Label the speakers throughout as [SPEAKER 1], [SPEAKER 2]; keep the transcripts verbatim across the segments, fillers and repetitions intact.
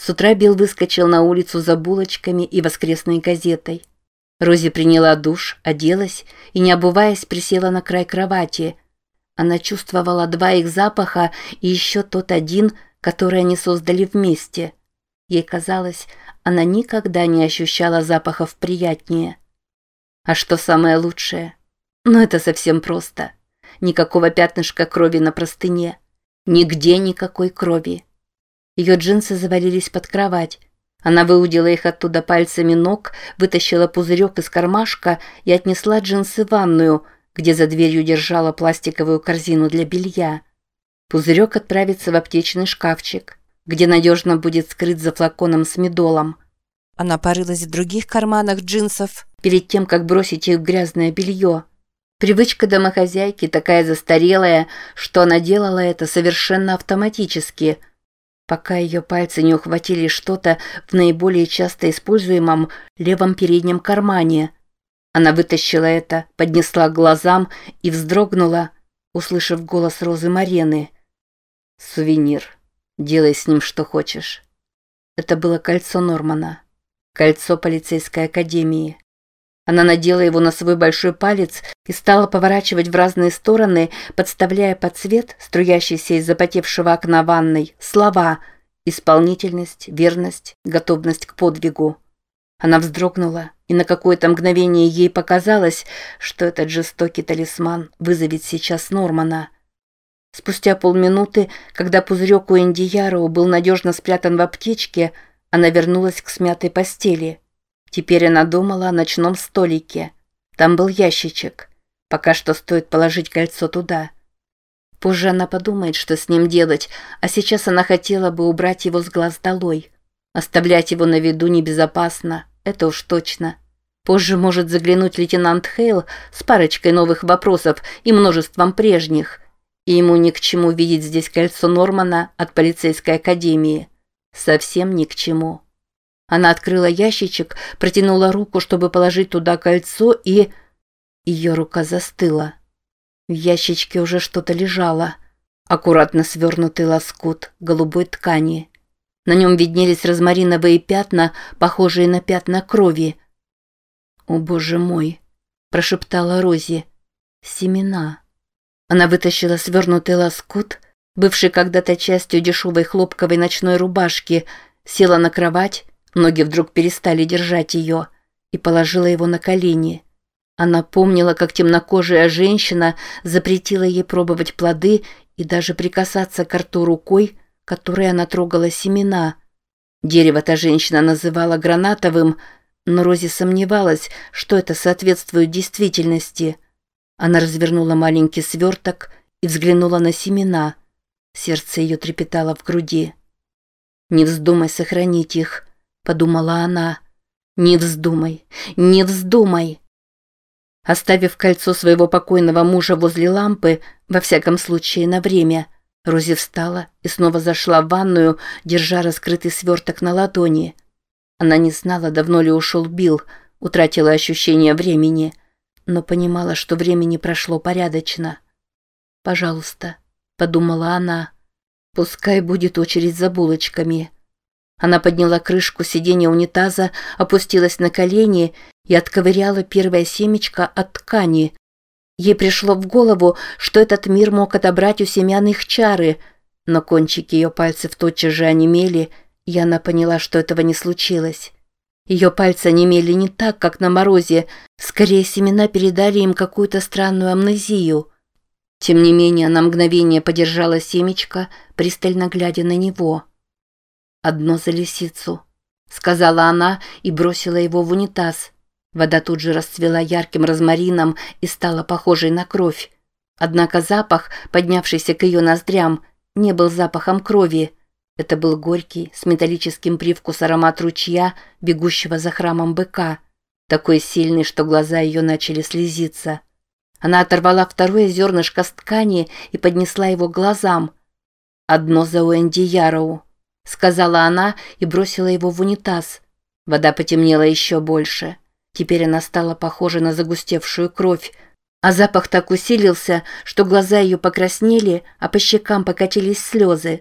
[SPEAKER 1] С утра Билл выскочил на улицу за булочками и воскресной газетой. Рози приняла душ, оделась и, не обуваясь, присела на край кровати. Она чувствовала два их запаха и еще тот один, который они создали вместе. Ей казалось, она никогда не ощущала запахов приятнее. А что самое лучшее? Ну, это совсем просто. Никакого пятнышка крови на простыне. Нигде никакой крови. Ее джинсы завалились под кровать. Она выудила их оттуда пальцами ног, вытащила пузырек из кармашка и отнесла джинсы в ванную, где за дверью держала пластиковую корзину для белья. Пузырек отправится в аптечный шкафчик, где надежно будет скрыт за флаконом с медолом. Она порылась в других карманах джинсов перед тем, как бросить их в грязное белье. Привычка домохозяйки такая застарелая, что она делала это совершенно автоматически, пока ее пальцы не ухватили что-то в наиболее часто используемом левом переднем кармане. Она вытащила это, поднесла к глазам и вздрогнула, услышав голос Розы Марены. «Сувенир. Делай с ним что хочешь». Это было кольцо Нормана. Кольцо полицейской академии. Она надела его на свой большой палец и стала поворачивать в разные стороны, подставляя под свет, струящийся из запотевшего окна ванной, слова «исполнительность», «верность», «готовность к подвигу». Она вздрогнула, и на какое-то мгновение ей показалось, что этот жестокий талисман вызовет сейчас Нормана. Спустя полминуты, когда пузырек у Энди Ярроу был надежно спрятан в аптечке, она вернулась к смятой постели. Теперь она думала о ночном столике. Там был ящичек. Пока что стоит положить кольцо туда. Позже она подумает, что с ним делать, а сейчас она хотела бы убрать его с глаз долой. Оставлять его на виду небезопасно, это уж точно. Позже может заглянуть лейтенант Хейл с парочкой новых вопросов и множеством прежних. И ему ни к чему видеть здесь кольцо Нормана от полицейской академии. Совсем ни к чему. Она открыла ящичек, протянула руку, чтобы положить туда кольцо, и... Ее рука застыла. В ящичке уже что-то лежало. Аккуратно свернутый лоскут голубой ткани. На нем виднелись розмариновые пятна, похожие на пятна крови. «О, боже мой!» – прошептала Рози. «Семена». Она вытащила свернутый лоскут, бывший когда-то частью дешевой хлопковой ночной рубашки, села на кровать, ноги вдруг перестали держать ее, и положила его на колени. Она помнила, как темнокожая женщина запретила ей пробовать плоды и даже прикасаться к рту рукой, которой она трогала семена. Дерево та женщина называла гранатовым, но Рози сомневалась, что это соответствует действительности. Она развернула маленький сверток и взглянула на семена. Сердце ее трепетало в груди. «Не вздумай сохранить их», — подумала она. «Не вздумай, не вздумай». Оставив кольцо своего покойного мужа возле лампы, во всяком случае на время, Рози встала и снова зашла в ванную, держа раскрытый сверток на ладони. Она не знала, давно ли ушел Билл, утратила ощущение времени, но понимала, что времени прошло порядочно. «Пожалуйста», — подумала она, — «пускай будет очередь за булочками». Она подняла крышку сиденья унитаза, опустилась на колени и отковыряла первое семечко от ткани. Ей пришло в голову, что этот мир мог отобрать у семян их чары, но кончики ее пальцев тотчас же онемели, и она поняла, что этого не случилось. Ее пальцы онемели не так, как на морозе, скорее семена передали им какую-то странную амнезию. Тем не менее, она мгновение подержала семечко, пристально глядя на него. «Одно за лисицу», — сказала она и бросила его в унитаз. Вода тут же расцвела ярким розмарином и стала похожей на кровь. Однако запах, поднявшийся к ее ноздрям, не был запахом крови. Это был горький, с металлическим привкусом аромат ручья, бегущего за храмом быка. Такой сильный, что глаза ее начали слезиться. Она оторвала второе зернышко с ткани и поднесла его к глазам. «Одно за Энди Ярроу», — сказала она и бросила его в унитаз. Вода потемнела еще больше. Теперь она стала похожа на загустевшую кровь, а запах так усилился, что глаза ее покраснели, а по щекам покатились слезы.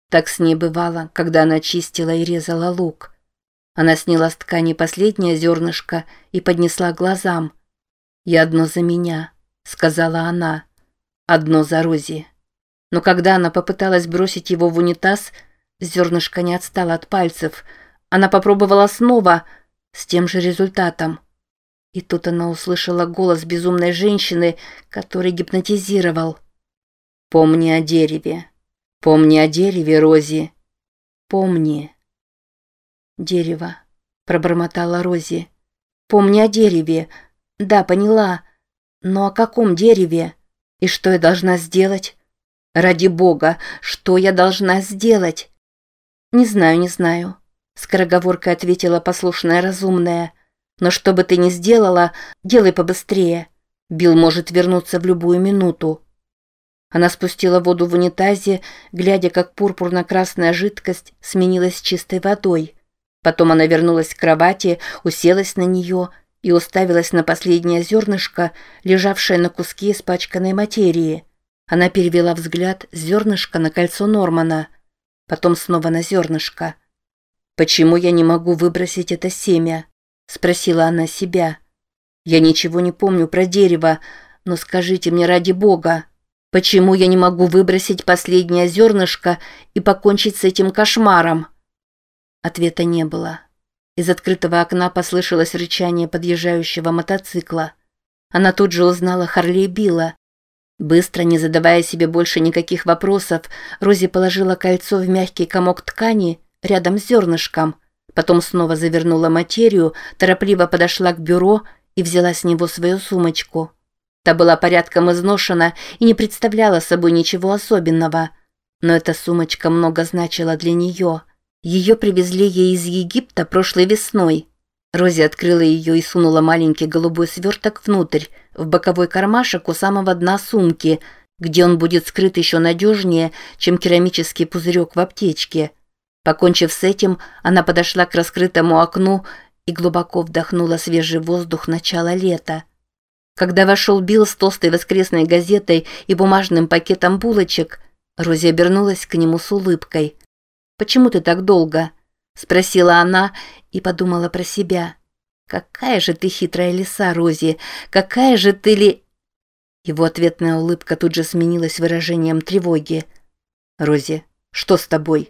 [SPEAKER 1] Так с ней бывало, когда она чистила и резала лук. Она сняла с ткани последнее зернышко и поднесла к глазам. «И одно за меня», — сказала она. «Одно за Рози». Но когда она попыталась бросить его в унитаз, зернышко не отстало от пальцев. Она попробовала снова, с тем же результатом. И тут она услышала голос безумной женщины, который гипнотизировал. «Помни о дереве. Помни о дереве, Рози. Помни». «Дерево», — пробормотала Рози. «Помни о дереве. Да, поняла. Но о каком дереве? И что я должна сделать? Ради Бога, что я должна сделать?» «Не знаю, не знаю», — скороговоркой ответила послушная разумная. «Но что бы ты ни сделала, делай побыстрее. Билл может вернуться в любую минуту». Она спустила воду в унитазе, глядя, как пурпурно-красная жидкость сменилась чистой водой. Потом она вернулась к кровати, уселась на нее и уставилась на последнее зернышко, лежавшее на куске испачканной материи. Она перевела взгляд с зернышка на кольцо Нормана, потом снова на зернышко. «Почему я не могу выбросить это семя?» — спросила она себя. «Я ничего не помню про дерево, но скажите мне ради Бога, почему я не могу выбросить последнее зернышко и покончить с этим кошмаром?» Ответа не было. Из открытого окна послышалось рычание подъезжающего мотоцикла. Она тут же узнала Харлей Билла. Быстро, не задавая себе больше никаких вопросов, Рози положила кольцо в мягкий комок ткани рядом с зернышком, потом снова завернула материю, торопливо подошла к бюро и взяла с него свою сумочку. Та была порядком изношена и не представляла собой ничего особенного, но эта сумочка много значила для нее. Ее привезли ей из Египта прошлой весной. Рози открыла ее и сунула маленький голубой сверток внутрь, в боковой кармашек у самого дна сумки, где он будет скрыт еще надежнее, чем керамический пузырек в аптечке. Покончив с этим, она подошла к раскрытому окну и глубоко вдохнула свежий воздух начала лета. Когда вошел Билл с толстой воскресной газетой и бумажным пакетом булочек, Рози обернулась к нему с улыбкой. «Почему ты так долго?» — спросила она и подумала про себя. «Какая же ты хитрая лиса, Рози! Какая же ты ли...» Его ответная улыбка тут же сменилась выражением тревоги. «Рози, что с тобой?»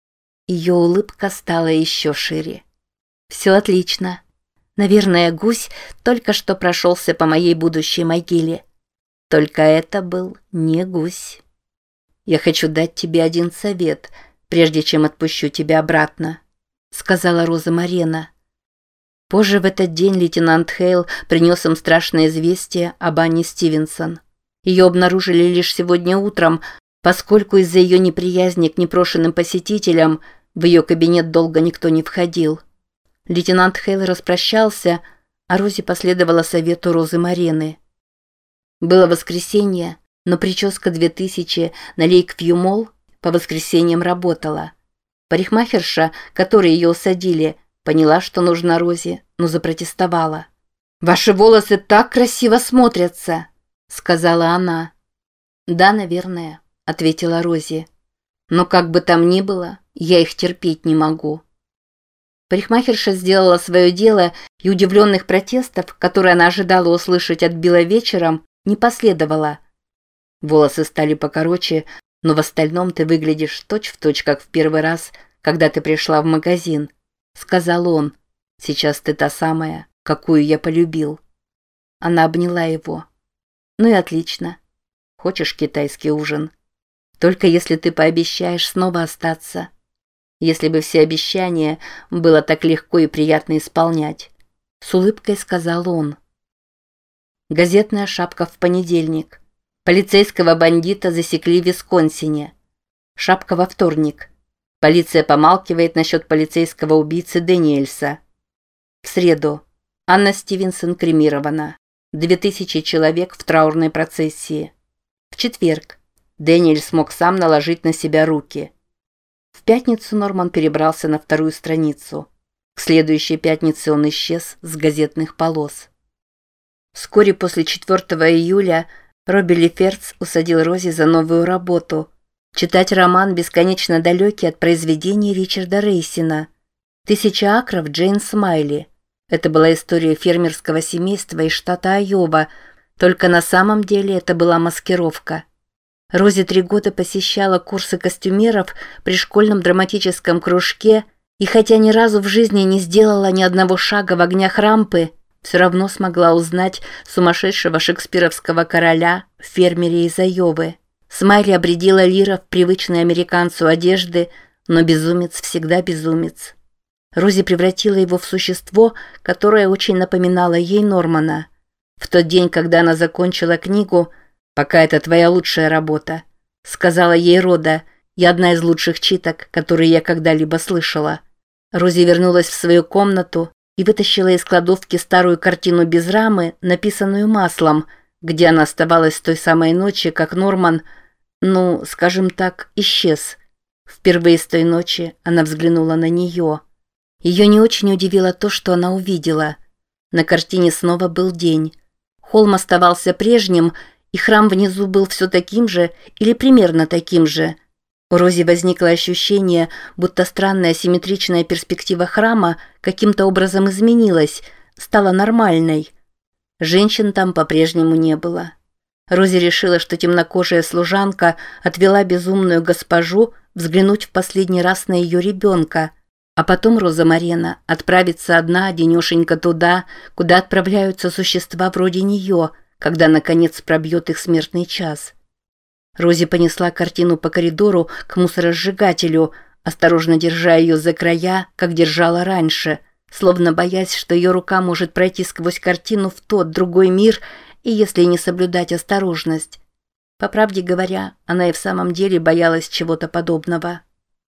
[SPEAKER 1] Ее улыбка стала еще шире. «Все отлично. Наверное, гусь только что прошелся по моей будущей могиле. Только это был не гусь. Я хочу дать тебе один совет, прежде чем отпущу тебя обратно», — сказала Роза Марена. Позже в этот день лейтенант Хейл принес им страшное известие об Анне Стивенсон. Ее обнаружили лишь сегодня утром, поскольку из-за ее неприязни к непрошенным посетителям в ее кабинет долго никто не входил. Лейтенант Хейл распрощался, а Рози последовала совету Розы Марены. Было воскресенье, но прическа две тысячи на Лейквью Молл по воскресеньям работала. Парикмахерша, которой ее усадили, поняла, что нужна Рози, но запротестовала. «Ваши волосы так красиво смотрятся», — сказала она. «Да, наверное», — ответила Рози. «Но как бы там ни было, я их терпеть не могу». Парикмахерша сделала свое дело, и удивленных протестов, которые она ожидала услышать от Билла вечером, не последовало. Волосы стали покороче, но в остальном ты выглядишь точь-в-точь, как в первый раз, когда ты пришла в магазин, — сказал он. «Сейчас ты та самая, какую я полюбил». Она обняла его. «Ну и отлично. Хочешь китайский ужин? Только если ты пообещаешь снова остаться. Если бы все обещания было так легко и приятно исполнять», — с улыбкой сказал он. Газетная шапка в понедельник. Полицейского бандита засекли в Висконсине. Шапка во вторник. Полиция помалкивает насчет полицейского убийцы Дэниельса. В среду. Анна Стивенсон кремирована. Две тысячи человек в траурной процессии. В четверг. Дэниэль смог сам наложить на себя руки. В пятницу Норман перебрался на вторую страницу. К следующей пятнице он исчез с газетных полос. Вскоре после четвёртого июля Робби Леферц усадил Рози за новую работу. Читать роман, бесконечно далекий от произведений Ричарда Рейсина. «Тысяча акров» Джейн Смайли. Это была история фермерского семейства из штата Айова, только на самом деле это была маскировка. Рози три года посещала курсы костюмеров при школьном драматическом кружке и хотя ни разу в жизни не сделала ни одного шага в огнях рампы, все равно смогла узнать сумасшедшего шекспировского короля в фермере из Айовы. Смайли обрядила Лира в привычные американцу одежды, но безумец всегда безумец. Рози превратила его в существо, которое очень напоминало ей Нормана. В тот день, когда она закончила книгу «Пока это твоя лучшая работа», сказала ей Рода, и одна из лучших читок, которые я когда-либо слышала. Рози вернулась в свою комнату и вытащила из кладовки старую картину без рамы, написанную маслом, где она оставалась с той самой ночи, как Норман, ну, скажем так, исчез. Впервые с той ночи она взглянула на нее. Ее не очень удивило то, что она увидела. На картине снова был день. Холм оставался прежним, и храм внизу был все таким же или примерно таким же. У Рози возникло ощущение, будто странная симметричная перспектива храма каким-то образом изменилась, стала нормальной. Женщин там по-прежнему не было. Рози решила, что темнокожая служанка отвела безумную госпожу взглянуть в последний раз на ее ребенка, а потом Роза Марена отправится одна денешенька туда, куда отправляются существа вроде нее, когда наконец пробьет их смертный час. Рози понесла картину по коридору к мусоросжигателю, осторожно держа ее за края, как держала раньше, словно боясь, что ее рука может пройти сквозь картину в тот другой мир, и если не соблюдать осторожность. По правде говоря, она и в самом деле боялась чего-то подобного.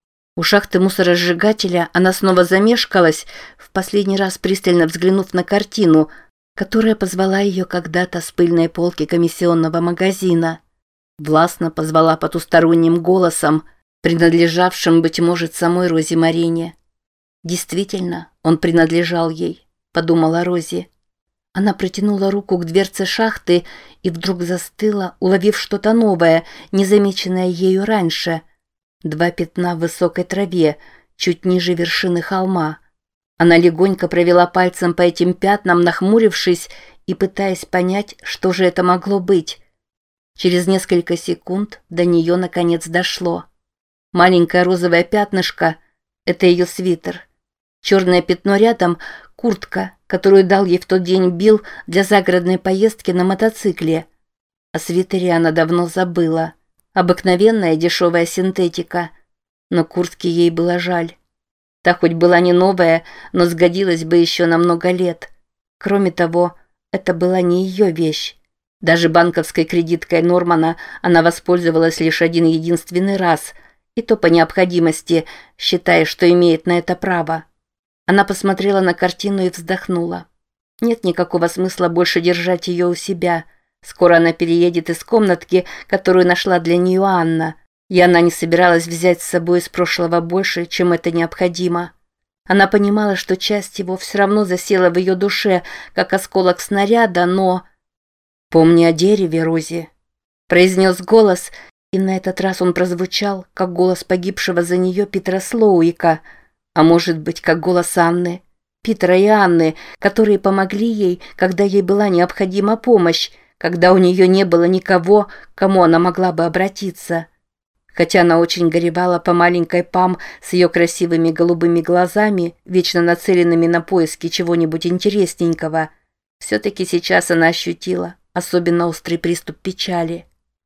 [SPEAKER 1] У шахты мусоросжигателя она снова замешкалась, в последний раз пристально взглянув на картину, которая позвала ее когда-то с пыльной полки комиссионного магазина. Властно позвала потусторонним голосом, принадлежавшим, быть может, самой Рози Марине. Действительно, он принадлежал ей, подумала Рози. Она протянула руку к дверце шахты и вдруг застыла, уловив что-то новое, незамеченное ею раньше. Два пятна в высокой траве, чуть ниже вершины холма. Она легонько провела пальцем по этим пятнам, нахмурившись и пытаясь понять, что же это могло быть. Через несколько секунд до нее наконец дошло. Маленькое розовое пятнышко – это ее свитер. Черное пятно рядом – куртка, которую дал ей в тот день Билл для загородной поездки на мотоцикле. О свитере она давно забыла. Обыкновенная дешевая синтетика. Но куртки ей было жаль. Та хоть была не новая, но сгодилась бы еще на много лет. Кроме того, это была не ее вещь. Даже банковской кредиткой Нормана она воспользовалась лишь один единственный раз, и то по необходимости, считая, что имеет на это право. Она посмотрела на картину и вздохнула. Нет никакого смысла больше держать ее у себя. Скоро она переедет из комнатки, которую нашла для нее Анна, и она не собиралась взять с собой из прошлого больше, чем это необходимо. Она понимала, что часть его все равно засела в ее душе, как осколок снаряда, но... «Помни о дереве, Рози», — произнес голос, и на этот раз он прозвучал, как голос погибшего за нее Питера Слоуика, а может быть, как голос Анны, Питера и Анны, которые помогли ей, когда ей была необходима помощь, когда у нее не было никого, к кому она могла бы обратиться. Хотя она очень горевала по маленькой Пам с ее красивыми голубыми глазами, вечно нацеленными на поиски чего-нибудь интересненького, все-таки сейчас она ощутила особенно острый приступ печали.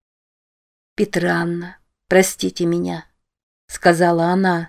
[SPEAKER 1] «Питер и Анна, простите меня», — сказала она.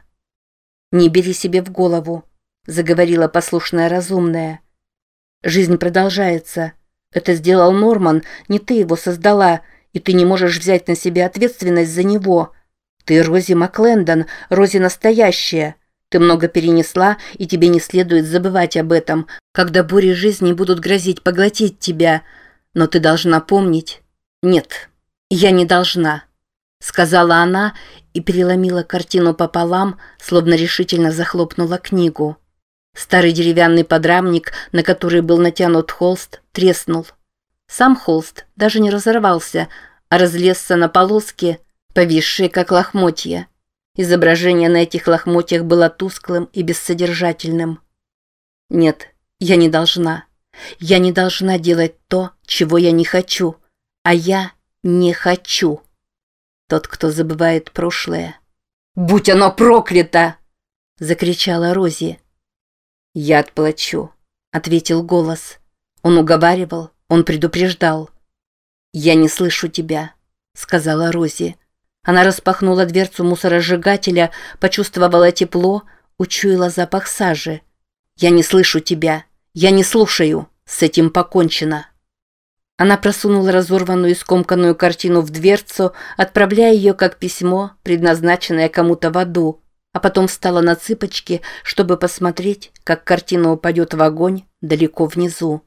[SPEAKER 1] «Не бери себе в голову», — заговорила послушная разумная. «Жизнь продолжается. Это сделал Норман, не ты его создала, и ты не можешь взять на себя ответственность за него. Ты Рози Маклендон, Рози настоящая. Ты много перенесла, и тебе не следует забывать об этом, когда бури жизни будут грозить поглотить тебя. Но ты должна помнить...» «Нет, я не должна», — сказала она и переломила картину пополам, словно решительно захлопнула книгу. Старый деревянный подрамник, на который был натянут холст, треснул. Сам холст даже не разорвался, а разлезся на полоски, повисшие как лохмотья. Изображение на этих лохмотьях было тусклым и бессодержательным. Нет, я не должна. Я не должна делать то, чего я не хочу. А я не хочу. Тот, кто забывает прошлое. «Будь оно проклято!» — закричала Рози. «Я отплачу», — ответил голос. Он уговаривал, он предупреждал. «Я не слышу тебя», — сказала Рози. Она распахнула дверцу мусоросжигателя, почувствовала тепло, учуяла запах сажи. «Я не слышу тебя. Я не слушаю. С этим покончено». Она просунула разорванную и скомканную картину в дверцу, отправляя ее как письмо, предназначенное кому-то в аду, а потом встала на цыпочки, чтобы посмотреть, как картина упадет в огонь далеко внизу.